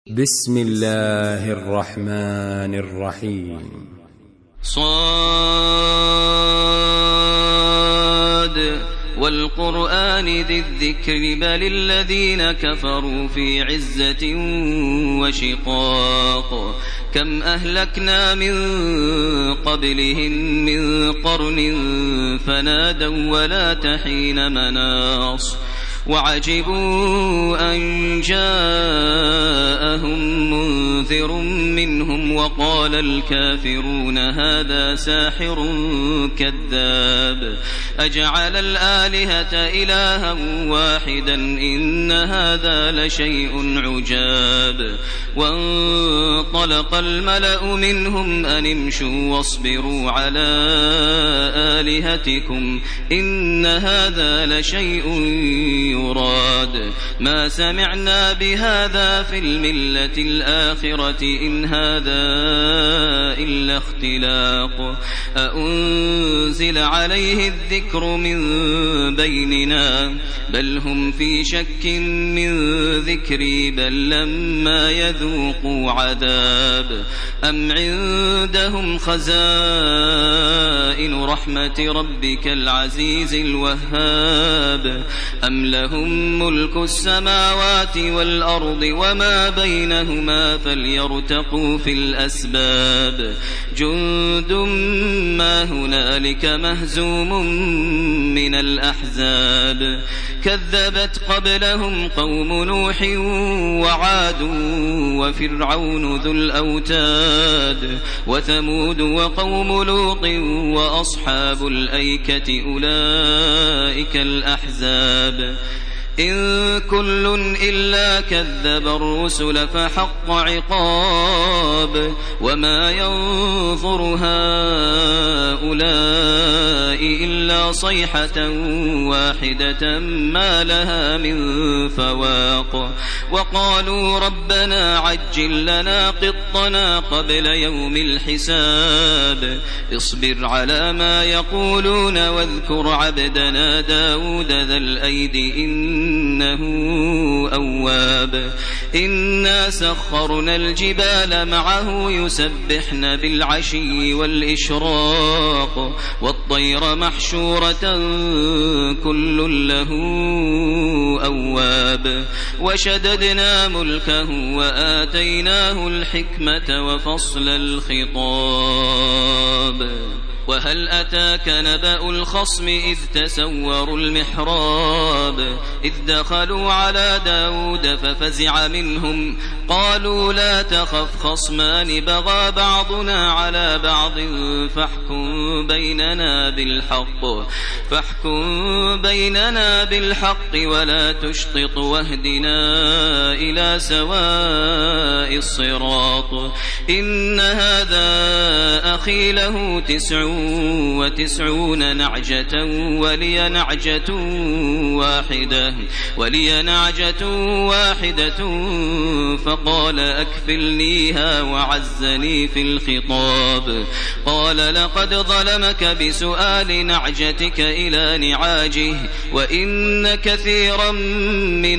بسم الله الرحمن الرحيم. صاد والقرآن ذي الذكر بل الذين كفروا في عزة وشقاق كم أهلكنا من قبلهم من قرن فنادوا ولا تحين مناص وعجبوا أن جاءهم منذر منهم وقال الكافرون هذا ساحر كذاب أجعل الآلهة إلها واحدا إن هذا لشيء عجاب وانطلق الملأ منهم أن امشوا واصبروا على آلهتكم إن هذا لشيء يراد ما سمعنا بهذا في الملة الآخرة إن هذا إلا اختلاق أأنزل عليه الذكر من بيننا بل هم في شك من ذكري بل لما يذوقوا عذاب أم عندهم خزائن رحمة ربك العزيز الوهاب أم لهم ملك السماوات والأرض وما بينهما فليرتقوا في الأسباب جند ما هنالك مهزوم من الأحزاب كذبت قبلهم قوم نوح وعاد وفرعون ذو الأوتاد وثمود وقوم لوط وأصحاب الأيكة أولئك الأحزاب إن كل إلا كذب الرسل فحق عقاب وما ينظر هؤلاء إلا صيحة واحدة ما لها من فواق وقالوا ربنا عجل لنا قطنا قبل يوم الحساب اصبر على ما يقولون واذكر عبدنا داود ذا الأيد إنه أواب إنا سخرنا الجبال معه يسبحن بالعشي والإشراق والطير محشورة كل له أواب وشددنا ملكه وآتيناه الحكمة وفصل الخطاب وهل أتاك نبأ الخصم إذ تسوروا المحراب إذ دخلوا على داود ففزع منهم قالوا لا تخف خصمان بغى بعضنا على بعض فاحكم بيننا بالحق ولا تشطط واهدنا إلى سواء الصراط إن هذا أخي له 99 نعجة ولي نعجة واحدة فقال أكفلنيها وعزني في الخطاب قال لقد ظلمك بسؤال نعجتك إلى نعاجه وإن كثيرا من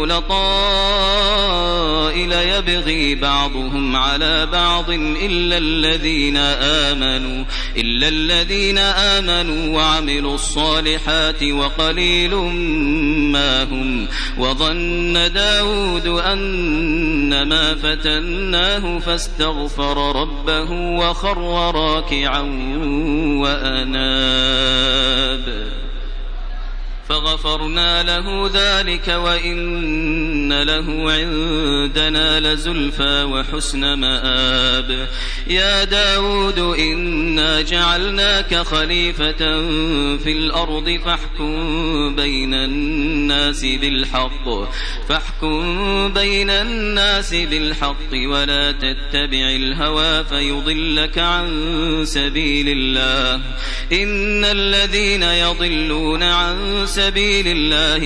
الخلطاء ليبغي بعضهم على بعض إلا الذين آمنوا وعملوا الصالحات وقليل ما هم وظن داود أنما فتناه فاستغفر ربه وخر راكعا وأناب فغفرنا له ذلك وإن له عندنا لزلفى وحسن مآب يا داود إنا جعلناك خليفة في الأرض فاحكم بين الناس بالحق ولا تتبع الهوى فيضلك عن سبيل الله إن الذين يضلون عن سبيل الله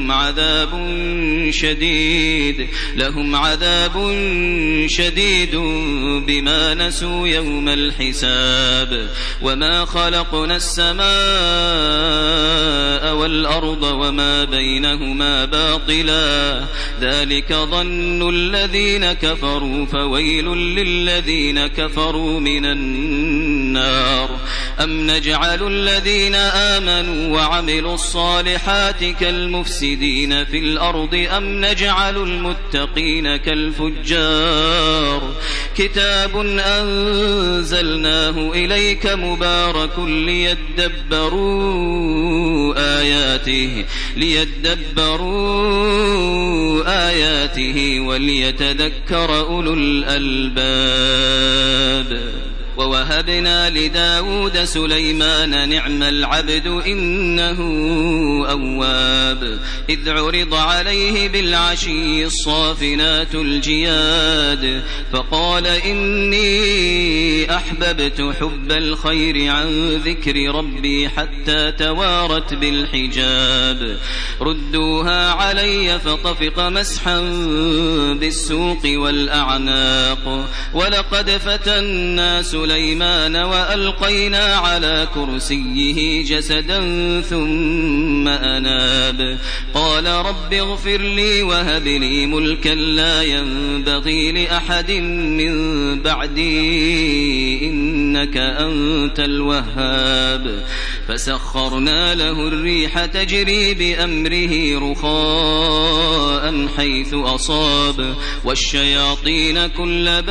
لهم عذاب شديد بما نسوا يوم الحساب. وما خلقنا السماء والأرض وما بينهما باطلا ذلك ظن الذين كفروا فويل للذين كفروا من النار. أم نجعل الذين آمنوا وعملوا الصالحات كالمفسدين في الأرض أم نجعل المتقين كالفجار. كتاب أنزلناه إليك مبارك ليدبروا آياته وليتذكر أولو الألباب. ووهبنا لداود سليمان نعم العبد إنه أواب. إذ عرض عليه بالعشي الصافنات الجياد فقال إني أحببت حب الخير عن ذكر ربي حتى توارت بالحجاب. ردوها علي فطفق مسحا بالسوق والأعناق. ولقد فتنا سليمان وألقينا على كرسيه جسدا ثم أناب. قال رب اغفر لي وهب لي ملكا لا ينبغي لأحد من بعدي إنك أنت الوهاب. فسخرنا له الريح تجري بأمره رخاء حيث أصاب والشياطين كل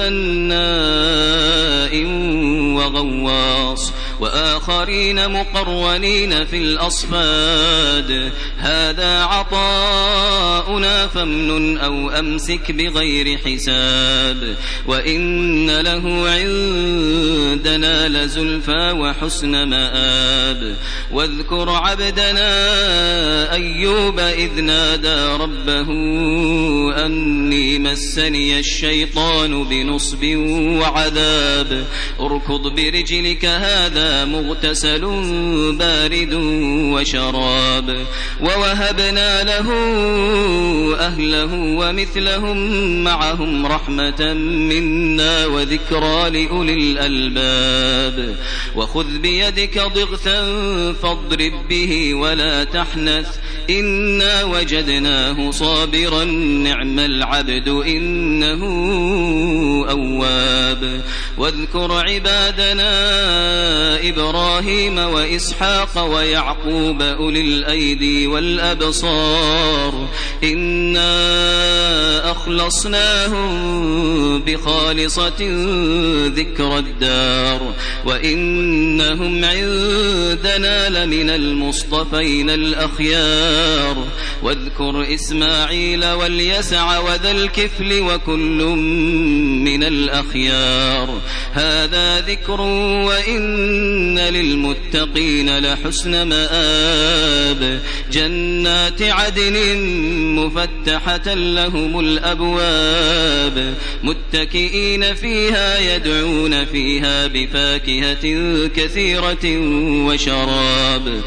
بناء وغواص وآخرين مقرنين في الأصفاد. هذا عطاؤنا فامنن أو أمسك بغير حساب. وإن له عندنا لزلفى وحسن مآب. واذكر عبدنا أيوب إذ نادى ربه أني مسني الشيطان بنصب وعذاب. اركض برجلك هذا مغتسل بارد وشراب. ووهبنا له أهله ومثلهم معهم رحمة منا وذكرى لأولي الألباب. وخذ بيدك ضغثا فاضرب به ولا تحنث إنا وجدناه صابرا نعم العبد إنه أواب. واذكر عبادنا إبراهيم وإسحاق ويعقوب أولي الأيدي والأبصار إنا أخلصناهم بخالصة ذكر الدار وإنهم عندنا لمن المصطفين الأخيار. واذكر إسماعيل واليسع وذا الكفل وكل من الأخيار. هذا ذكر وإن للمتقين لحسن مآب. جنات عدن مفتحة لهم الأبواب متكئين فيها يدعون فيها بفاكهة كثيرة وشراب.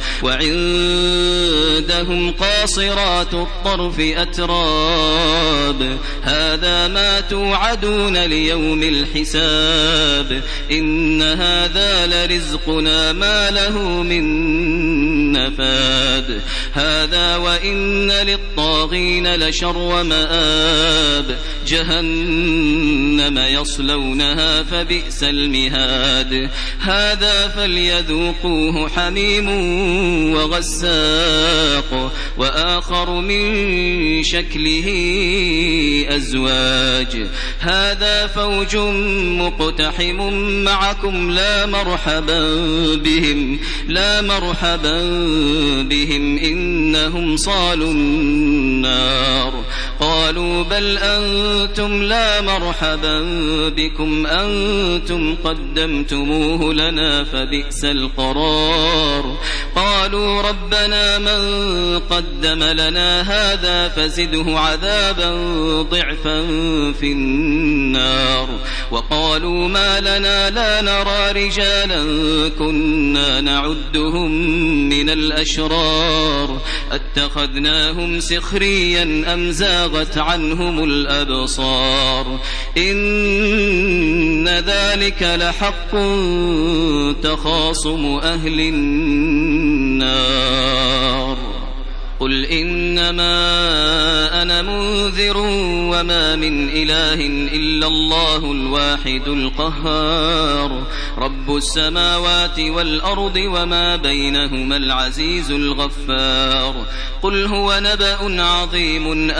وعندهم قاصرات الطرف أتراب. هذا ما توعدون ليوم الحساب. إن هذا لرزقنا ما له من نفاد. هذا وإن للطاغين لشر مآب. جهنم يصلونها فبئس المهاد. هذا فليذوقوه حميم وغساق وآخر من شكله أزواج. هذا فوج مقتحم معكم لا مرحبا بهم إنهم صالوا النار. قالوا بل أنتم لا مرحبا بكم أنتم قدمتموه لنا فبئس القرار قالوا ربنا من قدم لنا هذا فزده عذابا ضعفا في النار وقالوا ما لنا لا نرى رجالا كنا نعدهم من الأشرار اتخذناهم سخريا أم زاغت عنهم الأبصار إن ذلك لحق تخاصم أهل النار قل إنما أنا منذر وما من إله إلا الله الواحد القهار رب السماوات والأرض وما بينهما العزيز الغفار قل هو نبأ عظيم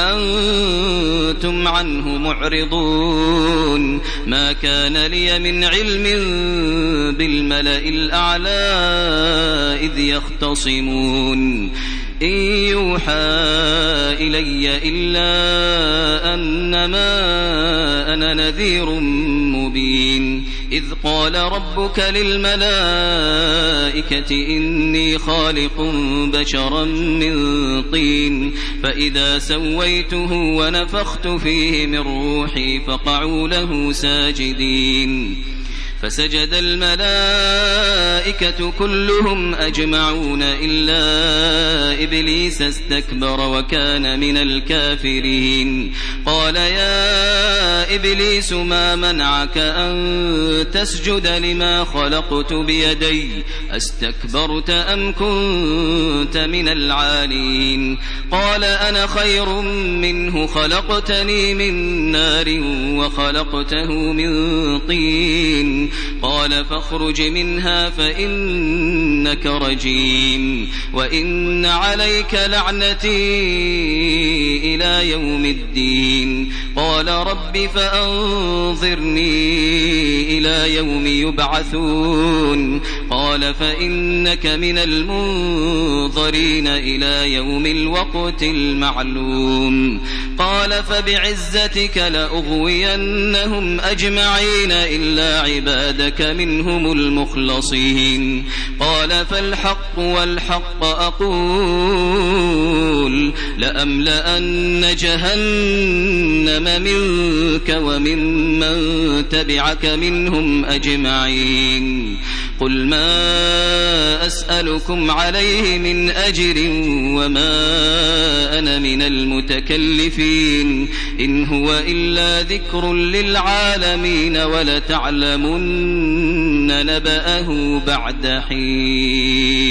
أنتم عنه معرضون ما كان لي من علم بالملأ الأعلى إذ يختصمون إن يوحى إلي إلا أنما أنا نذير مبين إذ قال ربك للملائكة إني خالق بشرا من طين فإذا سويته ونفخت فيه من روحي فقعوا له ساجدين فسجد الملائكة كلهم أجمعون إلا إبليس استكبر وكان من الكافرين قال يا إبليس ما منعك أن تسجد لما خلقت بيدي أستكبرت أم كنت من العالين قال أنا خير منه خلقتني من نار وخلقته من طين قال فاخرج منها فإنك رجيم وإن عليك لعنتي إلى يوم الدين قال رب فأنظرني إلى يوم يبعثون قال فإنك من المنظرين إلى يوم الوقت المعلوم قال فبعزتك لأغوينهم أجمعين إلا عبادك منهم المخلصين قال فالحق والحق أقول لأملأن جهنم منك وممن تبعك منهم أجمعين قل ما أسألكم عليه من أجر وما أنا من المتكلفين إن هو إلا ذكر للعالمين ولتعلمن نبأه بعد حين